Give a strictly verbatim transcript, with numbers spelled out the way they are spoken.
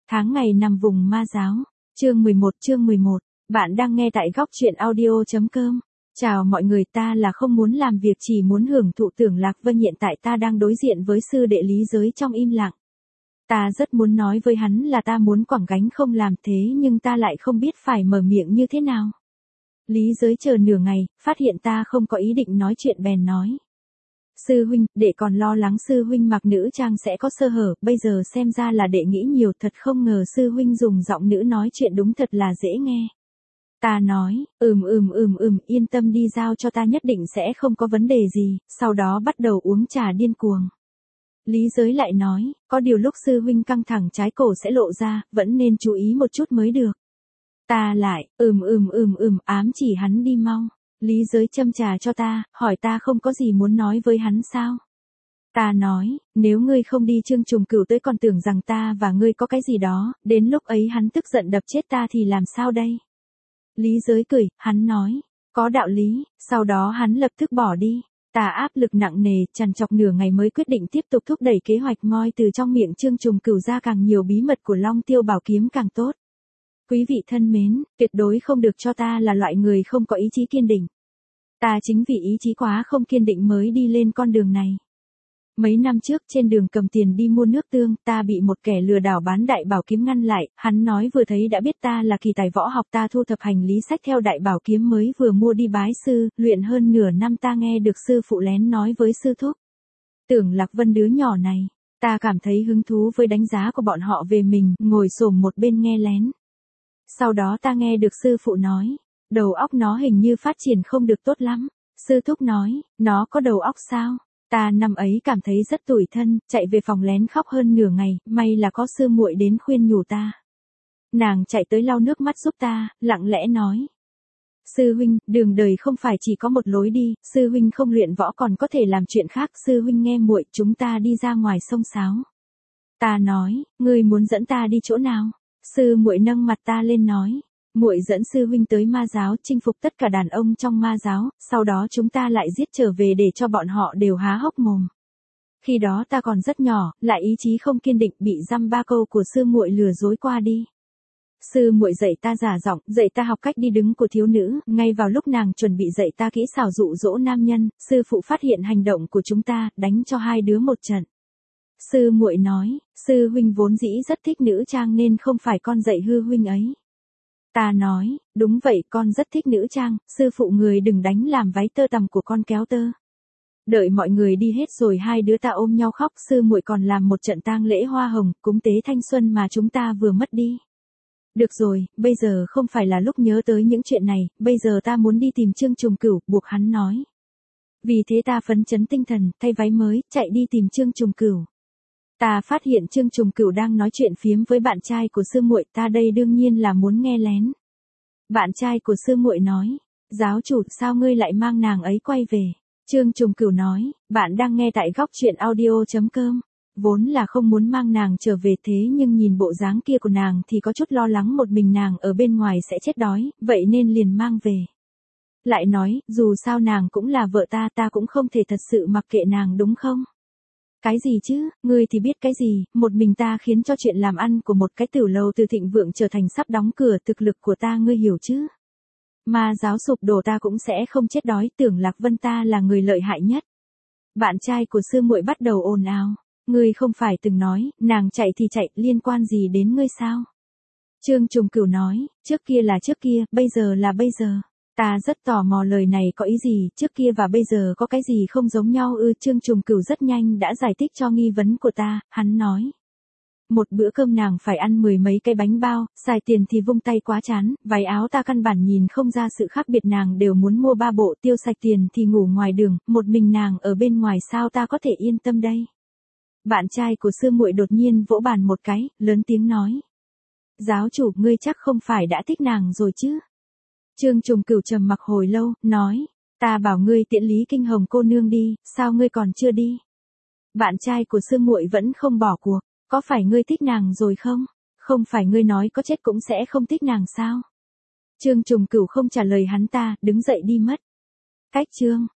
Tháng ngày nằm vùng ma giáo. Chương mười một chương mười một. Bạn đang nghe tại góc truyện audio.com. Chào mọi người, ta là không muốn làm việc, chỉ muốn hưởng thụ. Tưởng Lạc Vân hiện tại ta đang đối diện với sư đệ Lý Giới trong im lặng. Ta rất muốn nói với hắn là ta muốn quẳng gánh không làm thế, nhưng ta lại không biết phải mở miệng như thế nào. Lý Giới chờ nửa ngày, phát hiện ta không có ý định nói chuyện bèn nói. Sư huynh, đệ còn lo lắng sư huynh mặc nữ trang sẽ có sơ hở, bây giờ xem ra là đệ nghĩ nhiều, thật không ngờ sư huynh dùng giọng nữ nói chuyện đúng thật là dễ nghe. Ta nói, ừm ừm ừm ừm, yên tâm đi, giao cho ta nhất định sẽ không có vấn đề gì, sau đó bắt đầu uống trà điên cuồng. Lý Giới lại nói, có điều lúc sư huynh căng thẳng trái cổ sẽ lộ ra, vẫn nên chú ý một chút mới được. Ta lại, ừm ừm ừm ừm, ám chỉ hắn đi mau. Lý Giới châm trà cho ta, hỏi ta không có gì muốn nói với hắn sao? Ta nói, nếu ngươi không đi Trương Trùng Cửu tới còn tưởng rằng ta và ngươi có cái gì đó, đến lúc ấy hắn tức giận đập chết ta thì làm sao đây? Lý Giới cười, hắn nói, có đạo lý, sau đó hắn lập tức bỏ đi. Ta áp lực nặng nề, trằn trọc nửa ngày mới quyết định tiếp tục thúc đẩy kế hoạch, moi từ trong miệng Trương Trùng Cửu ra càng nhiều bí mật của Long Tiêu Bảo Kiếm càng tốt. Quý vị thân mến, tuyệt đối không được cho ta là loại người không có ý chí kiên định. Ta chính vì ý chí quá không kiên định mới đi lên con đường này. Mấy năm trước trên đường cầm tiền đi mua nước tương, ta bị một kẻ lừa đảo bán đại bảo kiếm ngăn lại, hắn nói vừa thấy đã biết ta là kỳ tài võ học. Ta thu thập hành lý sách theo đại bảo kiếm mới vừa mua đi bái sư, luyện hơn nửa năm. Ta nghe được sư phụ lén nói với sư thúc. Tưởng Lạc Vân đứa nhỏ này, ta cảm thấy hứng thú với đánh giá của bọn họ về mình, ngồi xổm một bên nghe lén. Sau đó ta nghe được sư phụ nói, đầu óc nó hình như phát triển không được tốt lắm. Sư thúc nói, nó có đầu óc sao? Ta năm ấy cảm thấy rất tủi thân, chạy về phòng lén khóc hơn nửa ngày, may là có sư muội đến khuyên nhủ ta. Nàng chạy tới lau nước mắt giúp ta, lặng lẽ nói. Sư huynh, đường đời không phải chỉ có một lối đi, sư huynh không luyện võ còn có thể làm chuyện khác, sư huynh nghe muội, chúng ta đi ra ngoài sông sáo. Ta nói, ngươi muốn dẫn ta đi chỗ nào? Sư muội nâng mặt ta lên nói, muội dẫn sư huynh tới ma giáo, chinh phục tất cả đàn ông trong ma giáo, sau đó chúng ta lại giết trở về để cho bọn họ đều há hốc mồm. Khi đó ta còn rất nhỏ, lại ý chí không kiên định, bị dăm ba câu của sư muội lừa dối qua đi. Sư muội dạy ta giả giọng, dạy ta học cách đi đứng của thiếu nữ, ngay vào lúc nàng chuẩn bị dạy ta kỹ xảo dụ dỗ nam nhân, sư phụ phát hiện hành động của chúng ta, đánh cho hai đứa một trận. Sư muội nói, sư huynh vốn dĩ rất thích nữ trang nên không phải con dạy hư huynh ấy. Ta nói, đúng vậy, con rất thích nữ trang, sư phụ người đừng đánh làm váy tơ tằm của con kéo tơ. Đợi mọi người đi hết rồi hai đứa ta ôm nhau khóc, sư muội còn làm một trận tang lễ hoa hồng, cúng tế thanh xuân mà chúng ta vừa mất đi. Được rồi, bây giờ không phải là lúc nhớ tới những chuyện này, bây giờ ta muốn đi tìm Trương Trùng Cửu, buộc hắn nói. Vì thế ta phấn chấn tinh thần, thay váy mới, chạy đi tìm Trương Trùng Cửu. Ta phát hiện Trương Trùng Cửu đang nói chuyện phiếm với bạn trai của sư muội, ta đây đương nhiên là muốn nghe lén. Bạn trai của sư muội nói, giáo chủ, sao ngươi lại mang nàng ấy quay về? Trương Trùng Cửu nói, bạn đang nghe tại góc truyện audio.com. Vốn là không muốn mang nàng trở về, thế nhưng nhìn bộ dáng kia của nàng thì có chút lo lắng một mình nàng ở bên ngoài sẽ chết đói, vậy nên liền mang về. Lại nói, dù sao nàng cũng là vợ ta, ta cũng không thể thật sự mặc kệ nàng đúng không? Cái gì chứ, ngươi thì biết cái gì, một mình ta khiến cho chuyện làm ăn của một cái tiểu lầu từ thịnh vượng trở thành sắp đóng cửa, thực lực của ta ngươi hiểu chứ? Ma giáo sụp đổ ta cũng sẽ không chết đói, Tưởng Lạc Vân ta là người lợi hại nhất. Bạn trai của sư muội bắt đầu ồn ào, ngươi không phải từng nói, nàng chạy thì chạy, liên quan gì đến ngươi sao? Trương Trùng Cửu nói, trước kia là trước kia, bây giờ là bây giờ. Ta rất tò mò lời này có ý gì, trước kia và bây giờ có cái gì không giống nhau ư? Trương Trùng Cửu rất nhanh đã giải thích cho nghi vấn của ta, hắn nói. Một bữa cơm nàng phải ăn mười mấy cái bánh bao, xài tiền thì vung tay quá chán, váy áo ta căn bản nhìn không ra sự khác biệt, nàng đều muốn mua ba bộ, tiêu sạch tiền thì ngủ ngoài đường, một mình nàng ở bên ngoài sao ta có thể yên tâm đây? Bạn trai của sư muội đột nhiên vỗ bàn một cái, lớn tiếng nói. Giáo chủ, ngươi chắc không phải đã thích nàng rồi chứ? Trương Trùng Cửu trầm mặc hồi lâu, nói, ta bảo ngươi tiễn Lý Kinh Hồng cô nương đi, sao ngươi còn chưa đi? Bạn trai của sư muội vẫn không bỏ cuộc, có phải ngươi thích nàng rồi không? Không phải ngươi nói có chết cũng sẽ không thích nàng sao? Trương Trùng Cửu không trả lời hắn ta, đứng dậy đi mất. Cách Trương